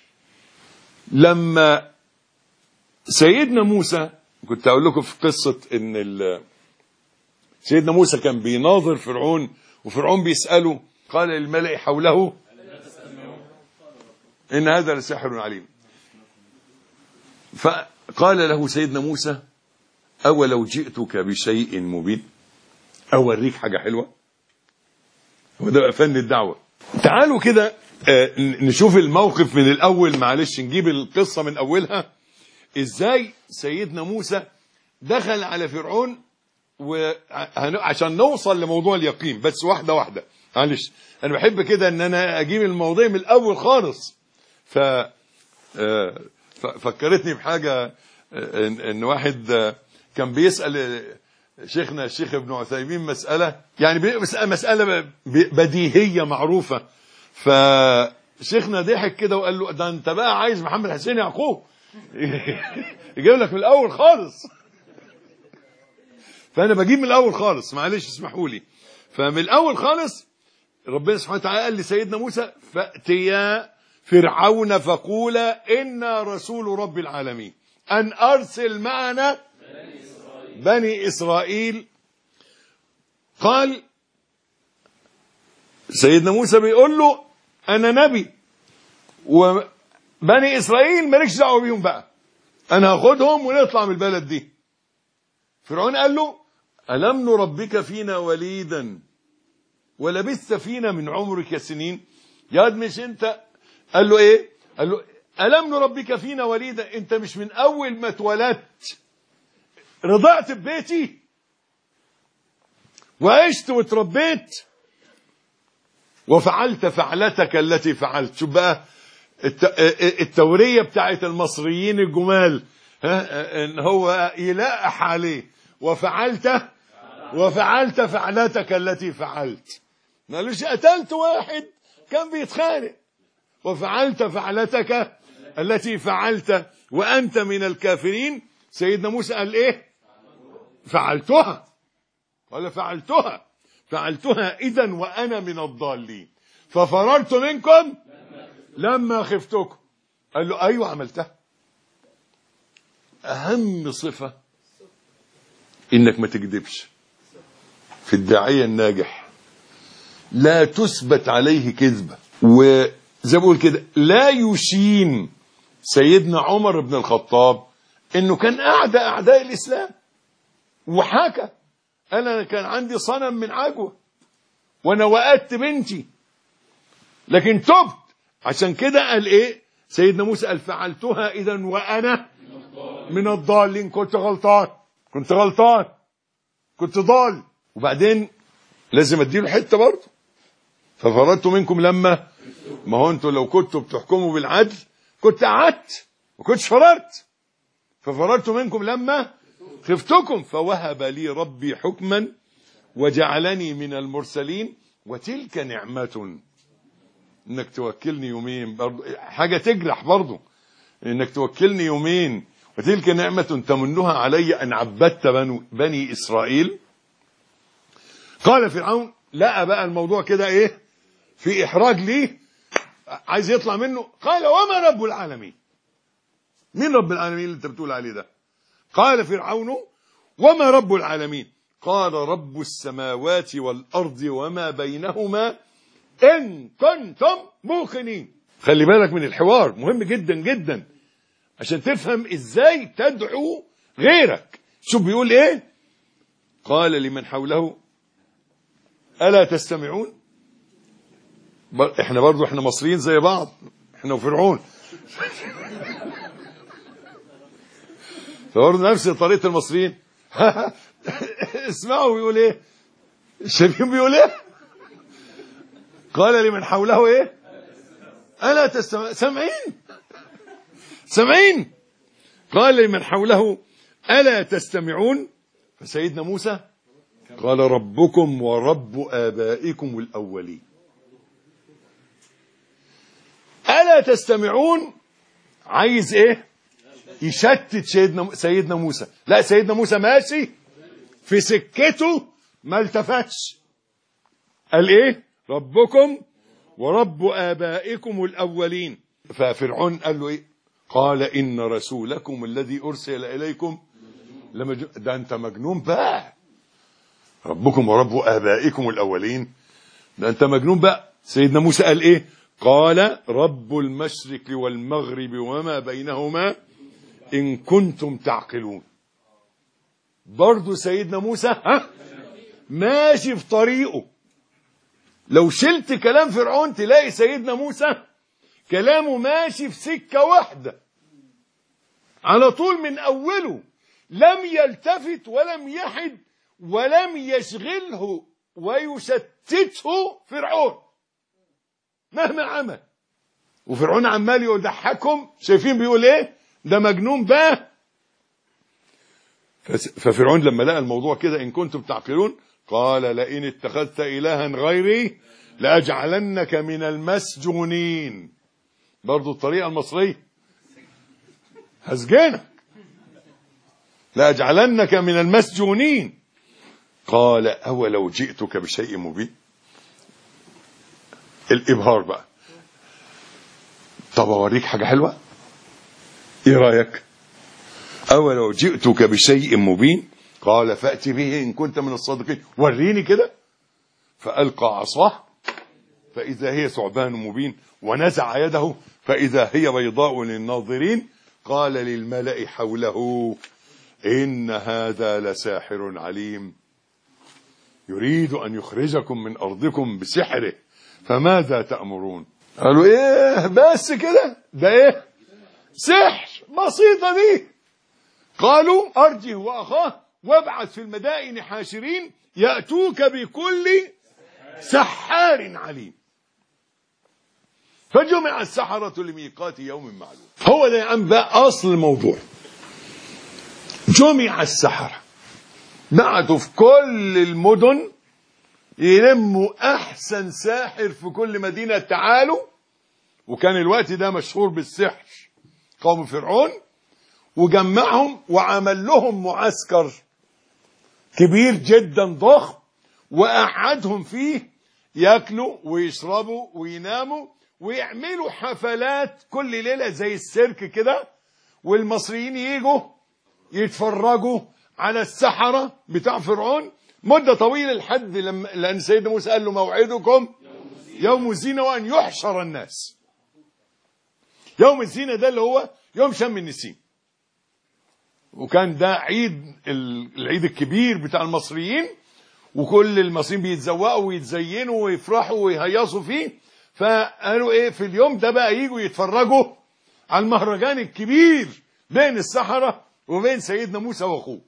لما سيدنا موسى، كنت أقول لكم في قصة إن سيدنا موسى كان بيناظر فرعون، وفرعون بيسأله، قال للملأ حوله إن هذا لساحر عليم. فقال له سيدنا موسى أولو جئتك بشيء مبين، أوريك حاجة حلوة. وده بقى فن الدعوة. تعالوا كده نشوف الموقف من الأول، معلش نجيب القصة من أولها. إزاي سيدنا موسى دخل على فرعون، وعشان نوصل لموضوع اليقين بس واحدة واحدة. معلش أنا بحب كده أن أنا أجيب الموضوع من الأول خالص. فكرتني بحاجة، إن واحد كان بيسأل شيخنا الشيخ ابن عثيمين مسألة، يعني مسألة بديهية معروفة. فشيخنا ضحك كده وقال له ده أنت بقى عايز محمد حسين يعقوب يجيب لك من الأول خالص. فأنا بجيب من الأول خالص، معلش اسمحوا لي. فمن الأول خالص ربنا سبحانه وتعالى قال لسيدنا موسى فأتيا فرعون فقولا إنا رسول رب العالمين أن أرسل معنا بني إسرائيل. قال سيدنا موسى بيقول له أنا نبي، وبني إسرائيل مالكش دعوة بيهم بقى، أنا هاخدهم ونطلع من البلد دي. فرعون قال له ألم نربك فينا وليدا ولبثت فينا من عمرك سنين. يا مش أنت، قال له إيه؟ قال له ألم نربك فينا وليدا، أنت مش من أول ما اتولدت رضعت ببيتي وعشت وتربيت وفعلت فعلتك التي فعلت. شوف بقى التورية بتاعت المصريين الجمال، ان هو يلقح عليه وفعلت فعلتك التي فعلت. ما قالوش قتلت واحد كان بيتخانق، وفعلت فعلتك التي فعلت وأنت من الكافرين. سيدنا موسى قال ايه؟ فعلتها. قال فعلتها إذا وأنا من الضالين ففررت منكم لما خفتكم. قال له أيوة عملتها. أهم صفة إنك ما تكذبش في الداعية الناجح، لا تثبت عليه كذبة. وزي بقول كده لا يشين سيدنا عمر بن الخطاب إنه كان أعداء الإسلام وحكى أنا كان عندي صنم من عجوة وأنا وقدت بنتي لكن تبت. عشان كده قال إيه سيدنا موسى؟ قال فعلتها إذا وأنا من الضالين. كنت غلطان كنت ضال. وبعدين لازم اديله حته برضه. ففررت منكم لما، ما هو انتوا لو كنتوا بتحكموا بالعدل كنت قعدت ما كنتش فررت. ففررت منكم لما خفتكم فوهب لي ربي حكما وجعلني من المرسلين وتلك نعمة. انك توكلني يومين برضه حاجة تجرح برضه، انك توكلني يومين. وتلك نعمة تمنها علي ان عبدت بني اسرائيل. قال فرعون لقى بقى الموضوع كده ايه في احراج ليه عايز يطلع منه. قال وما رب العالمين؟ مين رب العالمين اللي انت بتقول عليه ده؟ قال فرعون وما رب العالمين؟ قال رب السماوات والارض وما بينهما ان كنتم موقنين. خلي بالك من الحوار، مهم جدا جدا عشان تفهم ازاي تدعو غيرك. شوف بيقول ايه؟ قال لمن حوله ألا تستمعون؟ احنا برضو احنا مصريين زي بعض، احنا وفرعون فبرضو نفس طريقة المصريين اسمعوا بيقول ايه الشريف بيقول ايه؟ قال لمن حوله ايه؟ ألا تستمعون؟ سامعين؟ قال لمن حوله ألا تستمعون؟ فسيدنا موسى قال ربكم ورب آبائكم الأولين. ألا تستمعون؟ عايز ايه؟ يشتت سيدنا موسى. لا سيدنا موسى ماشي في سكته ما التفتش. قال ايه؟ ربكم ورب آبائكم الأولين. ففرعون قال له ايه؟ قال إن رسولكم الذي أرسل إليكم ده أنت مجنون بقى. ربكم ورب آبائكم الأولين، ده أنت مجنون بقى. سيدنا موسى قال إيه؟ قال رب المشرق والمغرب وما بينهما إن كنتم تعقلون. برضو سيدنا موسى ماشي في طريقه. لو شلت كلام فرعون تلاقي سيدنا موسى كلامه ماشي في سكة واحدة على طول من أوله، لم يلتفت ولم يحد ولم يشغله ويشتته فرعون مهما عمل. وفرعون عمال يضحكهم، شايفين بيقول ايه؟ ده مجنون بقى. ففرعون لما لقى الموضوع كده إن كنتم تعقلون قال لئن اتخذت إلها غيري لأجعلنك من المسجونين. برضو الطريقة المصرية هسجنك، لأجعلنك من المسجونين. قال أولو جئتك بشيء مبين. الإبهار بقى. طب أوريك حاجة حلوة، إيه رأيك؟ أولو جئتك بشيء مبين قال فأتي به إن كنت من الصادقين. وريني كده. فألقى عصاه فإذا هي ثعبان مبين ونزع يده فإذا هي بيضاء للناظرين. قال للملأ حوله إن هذا لساحر عليم يريد أن يخرجكم من أرضكم بسحره فماذا تأمرون؟ قالوا إيه بس كده؟ ده إيه؟ سحر بسيطة دي. قالوا أرجه وأخاه وابعث في المدائن حاشرين يأتوك بكل سحار عليم. فجمع السحرة لميقات يوم معلوم. هو ده يا عم بقى أصل الموضوع. جمع السحرة، بعتوا في كل المدن يلموا أحسن ساحر في كل مدينة، تعالوا. وكان الوقت ده مشهور بالسحر قوم فرعون، وجمعهم وعمل لهم معسكر كبير جدا ضخم، وقعدهم فيه ياكلوا ويشربوا ويناموا ويعملوا حفلات كل ليلة زي السيرك كده، والمصريين ييجوا يتفرجوا على السحرة بتاع فرعون مدة طويلة، لحد لأن سيدنا موسى قال له موعدكم يوم الزينة وأن يحشر الناس. يوم الزينة ده اللي هو يوم شم النسيم، وكان ده العيد الكبير بتاع المصريين، وكل المصريين بيتزوقوا ويتزينوا ويفرحوا ويهيصوا فيه. فقالوا ايه، في اليوم ده بقى ييجوا يتفرجوا على المهرجان الكبير بين السحرة وبين سيدنا موسى واخوه.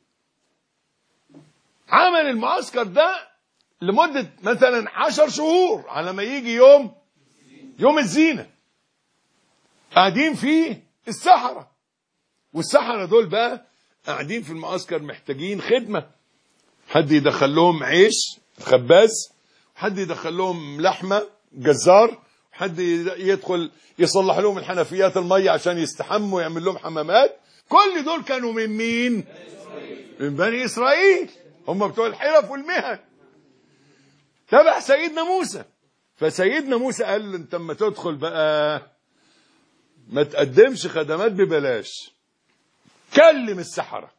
عمل المعسكر ده لمدة مثلا 10 شهور على ما يجي يوم الزينة، قاعدين فيه السحرة. والسحرة دول بقى قاعدين في المعسكر محتاجين خدمة، حد يدخل لهم عيش خباز، حد يدخل لهم لحمة جزار، حد يدخل يصلح لهم الحنفيات المية عشان يستحموا ويعمل لهم حمامات. كل دول كانوا من مين؟ من بني إسرائيل، هم بتوع الحرف والمهن تبع سيدنا موسى. فسيدنا موسى قال له انت اما تدخل بقى ما تقدمش خدمات ببلاش، كلم السحرة.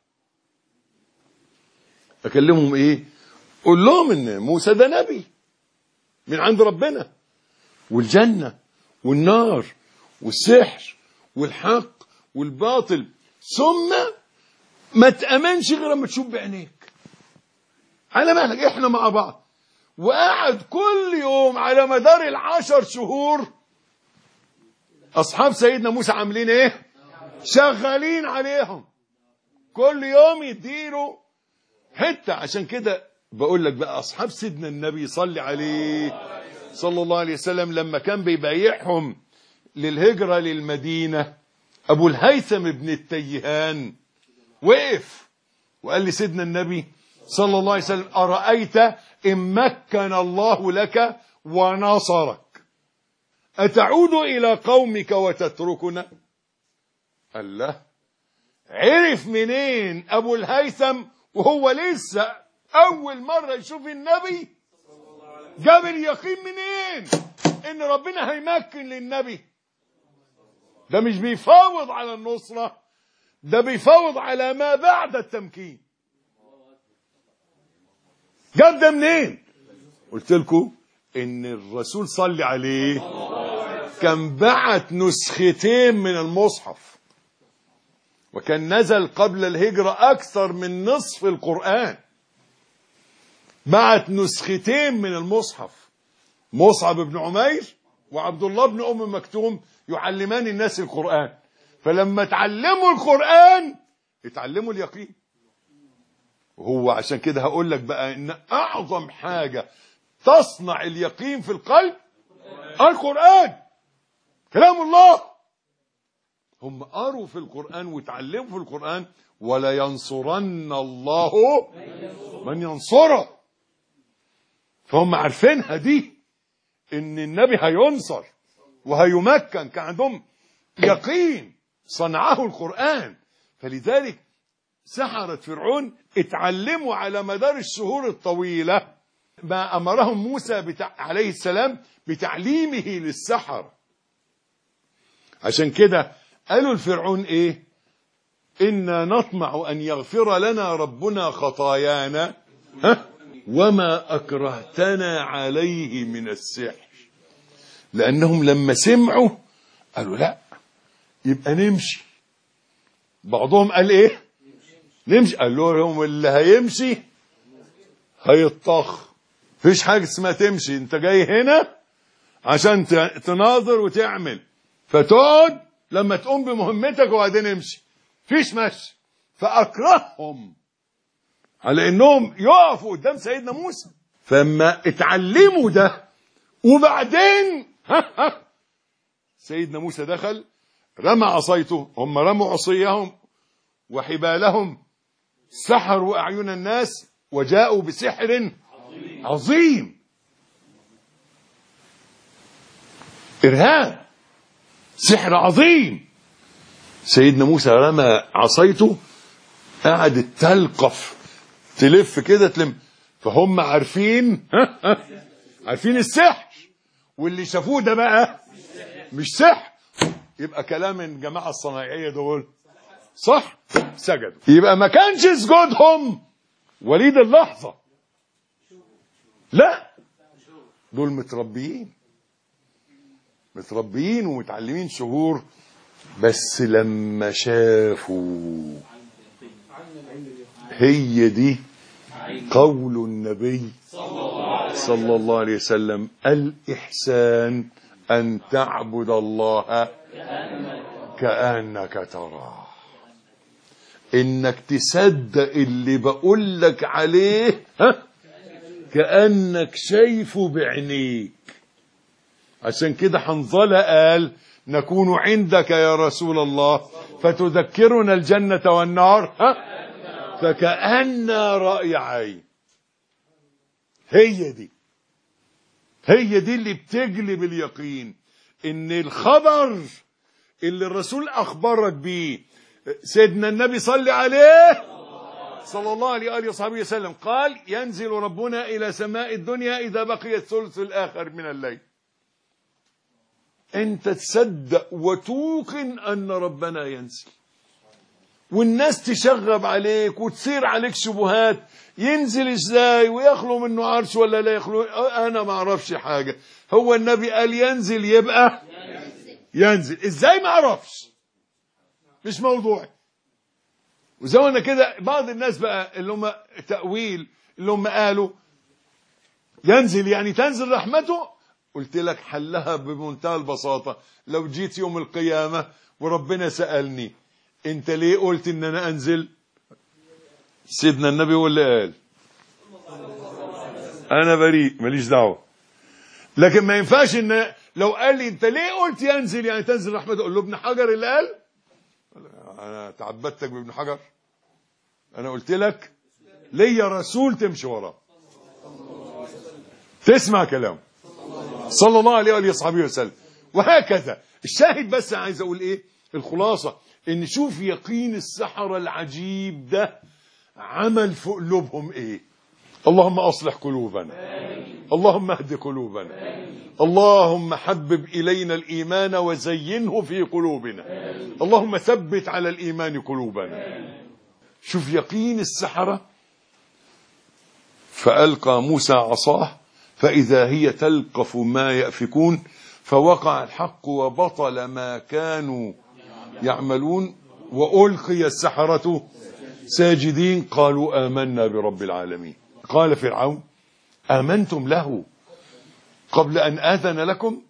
اكلمهم ايه؟ قول لهم ان موسى ده نبي من عند ربنا، والجنة والنار والسحر والحق والباطل، ثم ما تأمنش غير ما تشوف بعينيك. على مهلك احنا مع بعض. وقعد كل يوم على مدار 10 شهور اصحاب سيدنا موسى عاملين ايه؟ شغالين عليهم، كل يوم يديروا حتة. عشان كده بقول لك بقى اصحاب سيدنا النبي صلى عليه صلى الله عليه وسلم، لما كان بيبايعهم للهجرة للمدينة، ابو الهيثم بن التيهان وقف وقال لسيدنا النبي صلى الله عليه وسلم أرأيت إن مكن الله لك ونصرك أتعود إلى قومك وتتركنا؟ قال له عرف منين أبو الهيثم وهو لسه أول مرة يشوف النبي؟ جاب اليقين منين إن ربنا هيمكن للنبي؟ ده مش بيفاوض على النصرة، ده بيفاوض على ما بعد التمكين. جاب ده منين؟ قلت لكم ان الرسول صلى عليه كان بعت نسختين من المصحف، وكان نزل قبل الهجرة اكثر من نصف القرآن. بعت نسختين من المصحف، مصعب بن عمير وعبد الله بن ام مكتوم يعلمان الناس القرآن. فلما تعلموا القرآن اتعلموا اليقين. وهو عشان كده هقول لك بقى ان اعظم حاجة تصنع اليقين في القلب القرآن، كلام الله. هم قروا في القرآن وتعلموا في القرآن، ولا ينصرن الله من ينصره. فهم عارفينها دي، ان النبي هينصر وهيمكن، كان عندهم يقين صنعه القرآن. فلذلك سحرة فرعون اتعلموا على مدار الشهور الطويلة ما أمرهم موسى عليه السلام بتعليمه للسحرة. عشان كده قالوا الفرعون ايه؟ إنا نطمع أن يغفر لنا ربنا خطايانا وما أكرهتنا عليه من السحر. لأنهم لما سمعوا قالوا لا يبقى نمشي. بعضهم قال ايه؟ نمشي. قال لهم اللي هيمشي هيطخ، فيش حاجة اسمها تمشي. انت جاي هنا عشان تناظر وتعمل، فتقعد لما تقوم بمهمتك وبعدين امشي، فيش مشي. فأكرههم على انهم يقفوا قدام سيدنا موسى. فما اتعلموا ده وبعدين سيدنا موسى دخل رمى عصايته، هم رموا عصيهم وحبالهم، سحروا أعين الناس وجاءوا بسحر عظيم. إرهاب، سحر عظيم. سيدنا موسى رمى عصايته، قعدت تلقف تلف كده تلم، فهم عارفين عارفين السحر، واللي شافوه ده بقى مش سحر. يبقى كلام الجماعة الصنايعية دول صح، سجدوا. يبقى ما كانش سجودهم وليد اللحظة، لا، دول متربيين ومتعلمين شهور. بس لما شافوا، هي دي قول النبي صلى الله عليه وسلم: الإحسان أن تعبد الله كأنك تراه. إنك تصدق اللي بقول لك عليه كأنك شايفه بعينيك. عشان كده حنظلة قال: نكون عندك يا رسول الله فتذكرنا الجنة والنار فكأن رأي عين. هي دي اللي بتجلب اليقين. ان الخبر اللي الرسول اخبرك بيه، سيدنا النبي صلى عليه صلى الله عليه وآله وصحبه وسلم قال: ينزل ربنا إلى سماء الدنيا إذا بقي الثلث الآخر من الليل. انت تصدق وتوقن ان ربنا ينزل، والناس تشغب عليك وتصير عليك شبهات: ينزل ازاي ويخلو منه عرش ولا لا يخلو؟ انا ما اعرفش حاجه. هو النبي قال ينزل يبقى ينزل، ازاي ما اعرفش، مش موضوعي. وزي ما كده بعض الناس بقى اللي هم تأويل، اللي هم قالوا ينزل يعني تنزل رحمته. قلت لك حلها بمنتهى البساطة. لو جيت يوم القيامة وربنا سألني: انت ليه قلت ان انا انزل؟ سيدنا النبي هو اللي قال، انا بريء ماليش دعوة. لكن ما ينفعش ان لو قال لي انت ليه قلت ينزل يعني تنزل رحمته، اقول له ابن حجر اللي قال. انا تعبدتك بابن حجر؟ انا قلت لك ليا رسول تمشي وراه، تسمع كلامه صلى الله عليه وآله وصحبه وسلم. وهكذا الشاهد. بس عايز اقول ايه الخلاصة؟ ان شوف يقين السحرة العجيب ده عمل في قلوبهم ايه. اللهم اصلح قلوبنا، اللهم اهد قلوبنا، اللهم حبب الينا الايمان وزينه في قلوبنا، اللهم ثبت على الايمان قلوبنا. شوف يقين السحرة. فألقى موسى عصاه فإذا هي تلقف ما يأفكون فوقع الحق وبطل ما كانوا يعملون وألقي السحرة ساجدين قالوا آمنا برب العالمين. قال فرعون: آمنتم له قبل أن آذن لكم؟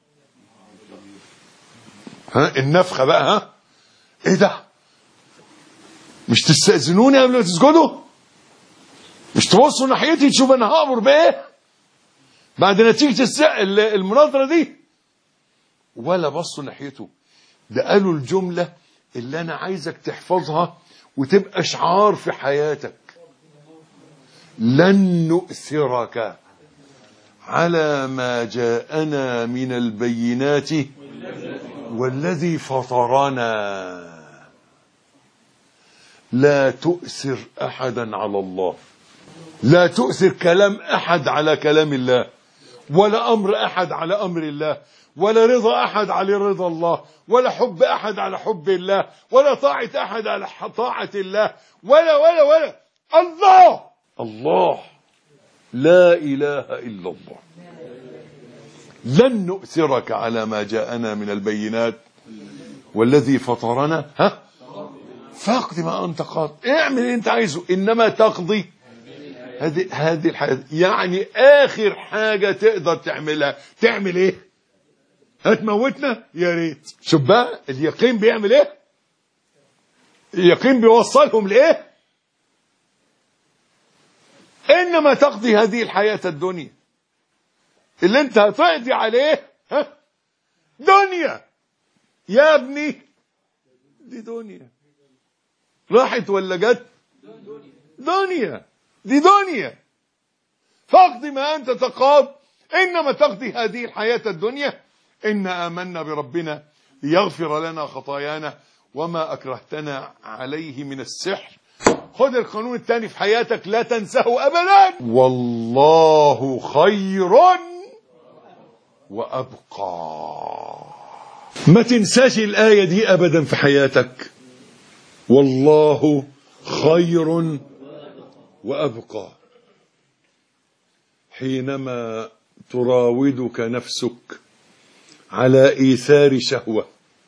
النفخة بقى. ايه ده؟ مش تستأذنوني قبل ما تسجدوا؟ مش تبصوا ناحيتي تشوف انا هأمر بايه بعد نتيجة المناظرة دي؟ ولا بصوا ناحيته. ده قالوا الجملة اللي انا عايزك تحفظها وتبقى شعار في حياتك: لن نؤثرك على ما جاءنا من البينات والذي فطرنا. لا تؤثر أحدا على الله، لا تؤثر كلام أحد على كلام الله، ولا أمر أحد على أمر الله، ولا رضا أحد على رضا الله، ولا حب أحد على حب الله، ولا طاعة أحد على طاعة الله، ولا الله لا إله إلا الله. لن نؤثرك على ما جاءنا من البينات والذي فطرنا فاقض ما أنت قاض، اعمل اللي أنت عايزه، إنما تقضي هذه الحياة. يعني آخر حاجة تقدر تعملها تعمل إيه؟ هتموتنا؟ يا ريت. شوف بقى اليقين بيعمل إيه؟ اليقين بيوصلهم لإيه؟ إنما تقضي هذه الحياة الدنيا اللي انت هتقضي عليه دنيا يا ابني. دي دنيا راحت ولا جت؟ دنيا، دي دنيا. فاقض ما أنت تقاض إنما تقضي هذه الحياة الدنيا. إنا آمنا بربنا ليغفر لنا خطايانا وما أكرهتنا عليه من السحر. خذ القانون الثاني في حياتك لا تنساه أبدا. والله خير وأبقى. ما تنساش الآية دي أبدا في حياتك. والله خير وأبقى. حينما تراودك نفسك على إيثار شهوة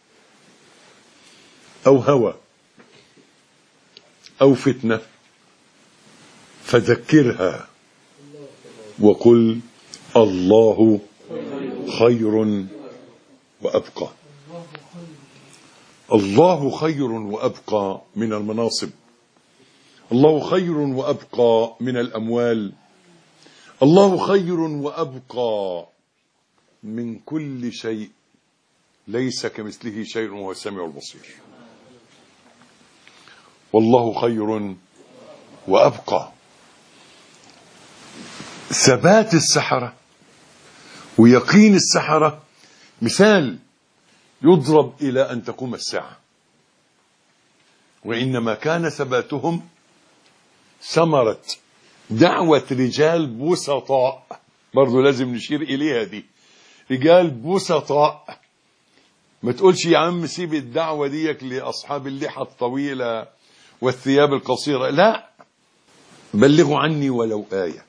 أو هوى أو فتنة فذكرها وقل الله خير وأبقى. الله خير وأبقى من المناصب، الله خير وأبقى من الأموال، الله خير وأبقى من كل شيء ليس كمثله شيء وهو السميع البصير. والله خير وأبقى. ثبات السحرة ويقين السحرة مثال يضرب إلى أن تقوم الساعة، وإنما كان ثباتهم ثمرة دعوة رجال بسطاء. برضو لازم نشير إليها دي، رجال بسطاء. ما تقولش يا عم سيب الدعوة ديك لأصحاب اللحى الطويلة والثياب القصيرة، لا، بلغوا عني ولو آية.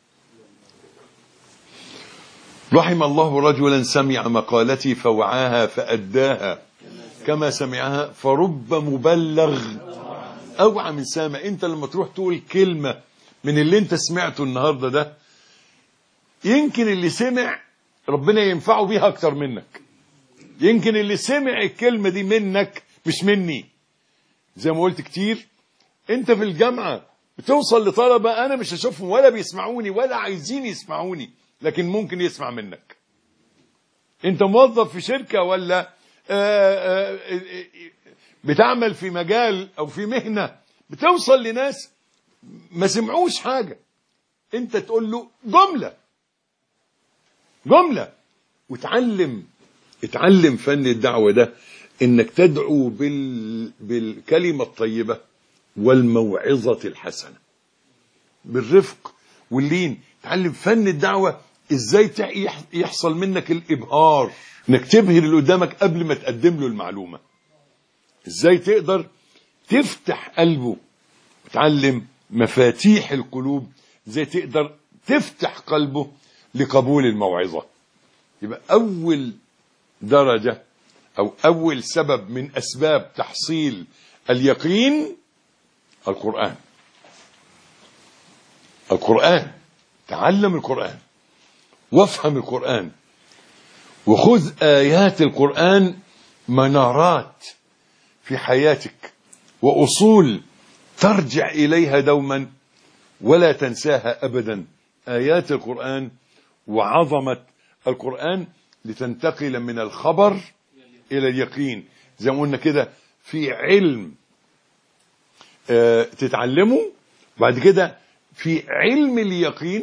رحم الله رجلا سمع مقالتي فوعاها فأداها كما سمعها فرب مبلغ أوعى من سامع. انت لما تروح تقول كلمة من اللي انت سمعته النهاردة ده، يمكن اللي سمع ربنا ينفعه بيها اكتر منك، يمكن اللي سمع الكلمة دي منك مش مني. زي ما قلت كتير، انت في الجامعة بتوصل لطلبة انا مش هشوفهم ولا بيسمعوني ولا عايزين يسمعوني، لكن ممكن يسمع منك. انت موظف في شركة ولا بتعمل في مجال او في مهنة، بتوصل لناس ما سمعوش حاجة، انت تقول له جملة اتعلم فن الدعوة ده، انك تدعو بالكلمة الطيبة والموعظة الحسنة بالرفق واللين. تعلم فن الدعوة ازاي يحصل منك الابهار، انك تبهر اللي قدامك قبل ما تقدم له المعلومة، ازاي تقدر تفتح قلبه. تعلم مفاتيح القلوب، ازاي تقدر تفتح قلبه لقبول الموعظة. يبقى اول درجة او اول سبب من اسباب تحصيل اليقين القرآن. تعلم القرآن وافهم القرآن وخذ آيات القرآن منارات في حياتك وأصول ترجع إليها دوما ولا تنساها أبدا. آيات القرآن وعظمة القرآن لتنتقل من الخبر إلى اليقين. زي ما قلنا كده، في علم تتعلمه، بعد كده في علم اليقين،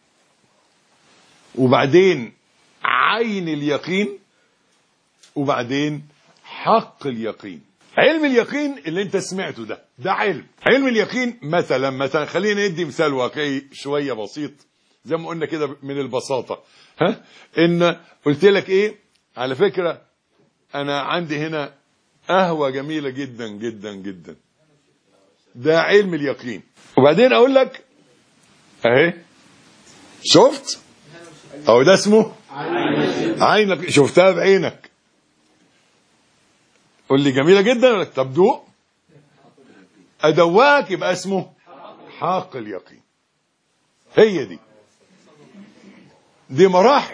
وبعدين عين اليقين، وبعدين حق اليقين. علم اليقين اللي انت سمعته ده علم اليقين. مثلا خلينا ندي مثال واقعي شوية بسيط، زي ما قلنا كده من البساطة. ان قلت لك ايه، على فكرة انا عندي هنا قهوة جميلة جدا جدا جدا، ده علم اليقين. وبعدين اقول لك اهي، شفت او ده اسمه عينك، شفتها بعينك، قول لي جميلة جدا، اقول لك طب دوق، ادواك، يبقى اسمه حق اليقين. هي دي مراحل.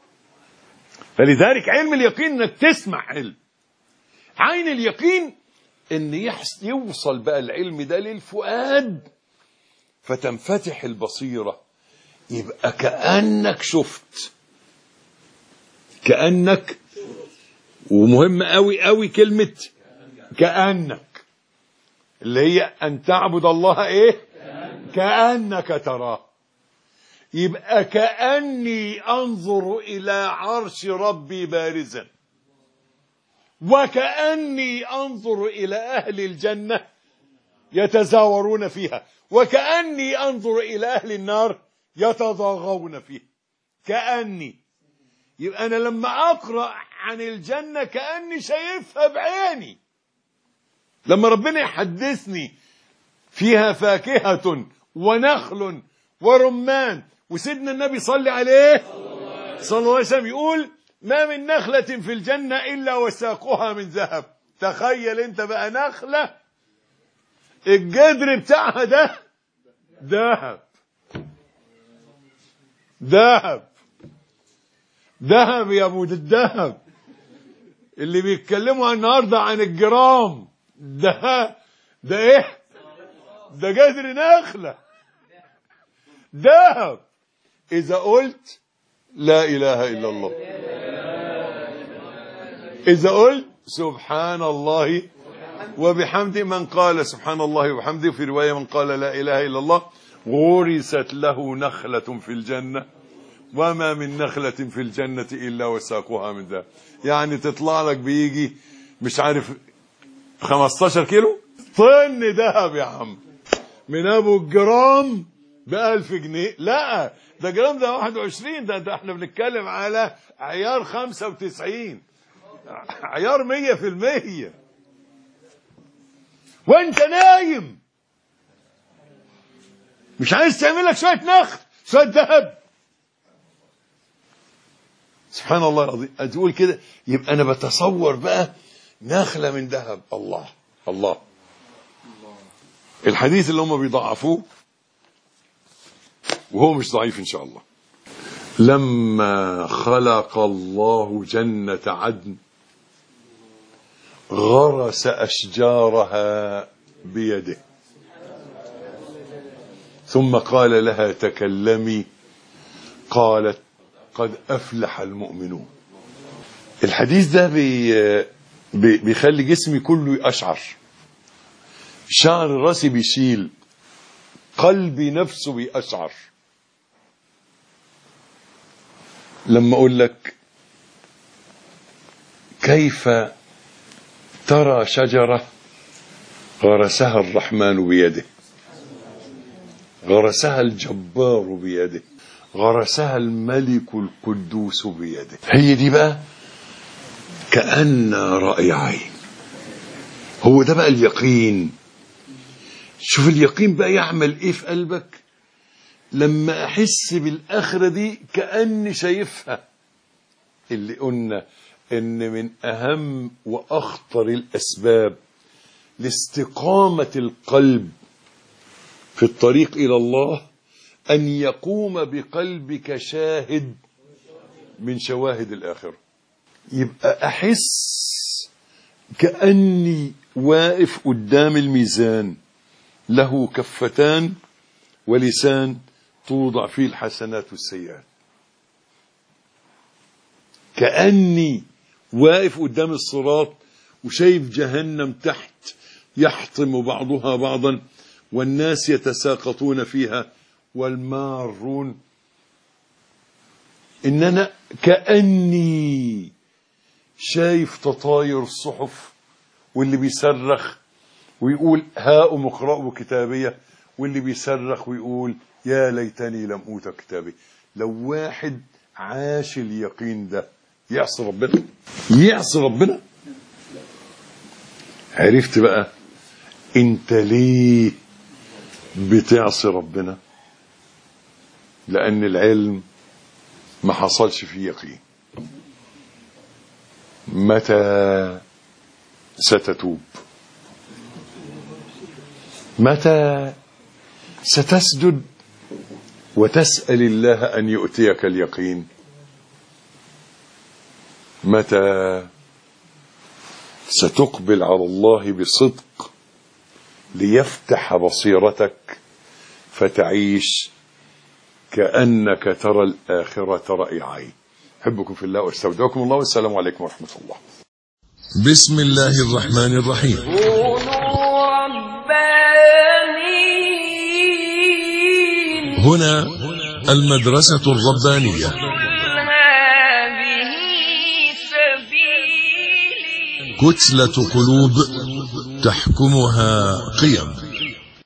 فلذلك علم اليقين انك تسمع علم. عين اليقين ان يوصل بقى العلم ده للفؤاد فتنفتح البصيرة، يبقى كأنك شفت، كأنك. ومهم قوي قوي كلمة كأنك، اللي هي أن تعبد الله إيه؟ كأنك تراه. يبقى كأني أنظر إلى عرش ربي بارزا، وكأني أنظر إلى أهل الجنة يتزاورون فيها، وكأني أنظر إلى أهل النار يتضاغون فيها. كأني، يبقى أنا لما أقرأ عن الجنة كأني شايفها بعيني. لما ربنا يحدثني فيها فاكهة ونخل ورمان، وسيدنا النبي صلى عليه صلى الله عليه وسلم يقول ما من نخلة في الجنة إلا وساقها من ذهب. تخيل انت بقى نخلة الجدر بتاعها ده ذهب، ذهب، ذهب يا ابو الذهب. اللي بيتكلموا النهارده عن الجرام ده ايه؟ ده جدر نخلة ذهب. إذا قلت لا إله إلا الله، إذا قلت سبحان الله وبحمده، من قال سبحان الله وبحمده، في رواية من قال لا إله إلا الله غرست له نخلة في الجنة، وما من نخلة في الجنة إلا وساقها من ذهب. يعني تطلع لك بيجي مش عارف 15 كيلو طن ذهب يا عم، من أبو الجرام ب1000 جنيه. لا ده جرام ده 21، ده احنا بنتكلم على عيار 95، عيار 100%. وانت نايم مش عايز تعمل لك شوية نخل، شوية ذهب. سبحان الله العظيم. تقول كده يبقى انا بتصور بقى نخلة من ذهب. الله الله. الحديث اللي هم بيضعفوه وهو مش ضعيف إن شاء الله، لما خلق الله جنة عدن غرس أشجارها بيده، ثم قال لها تكلمي، قالت قد أفلح المؤمنون. الحديث ده بيخلي جسمي كله يقشعر، شعر راسي بيشيل، قلبي نفسه بيقشعر. لما أقول لك كيف ترى شجرة غرسها الرحمن بيده، غرسها الجبار بيده، غرسها الملك القدوس بيده، هي دي بقى كأن رأي عين. هو ده بقى اليقين. شوف اليقين بقى يعمل ايه في قلبك لما احس بالاخره دي كأني شايفها. اللي قلنا ان من اهم واخطر الاسباب لاستقامه القلب في الطريق الى الله ان يقوم بقلبك شاهد من شواهد الاخره. يبقى احس كأني واقف قدام الميزان، له كفتان ولسان توضع فيه الحسنات والسيئات. كأني واقف قدام الصراط وشايف جهنم تحت يحطم بعضها بعضا، والناس يتساقطون فيها والمارون. إن أنا كأني شايف تطاير الصحف، واللي بيصرخ ويقول هاؤم اقرأوا كتابية، واللي بيصرخ ويقول يا ليتني لم أوت كتابي. لو واحد عاش اليقين ده يعصي ربنا؟ يعصي ربنا؟ عرفت بقى انت ليه بتعصي ربنا؟ لأن العلم ما حصلش فيه يقين. متى ستتوب؟ متى ستسجد وتسأل الله أن يؤتيك اليقين؟ متى ستقبل على الله بصدق ليفتح بصيرتك فتعيش كأنك ترى الآخرة رأي عين. أحبكم في الله واستودعكم الله، والسلام عليكم ورحمة الله. بسم الله الرحمن الرحيم. كونوا ربانيين. هنا المدرسة الربانية. هذه سبيلي. كتلة قلوب تحكمها قيم.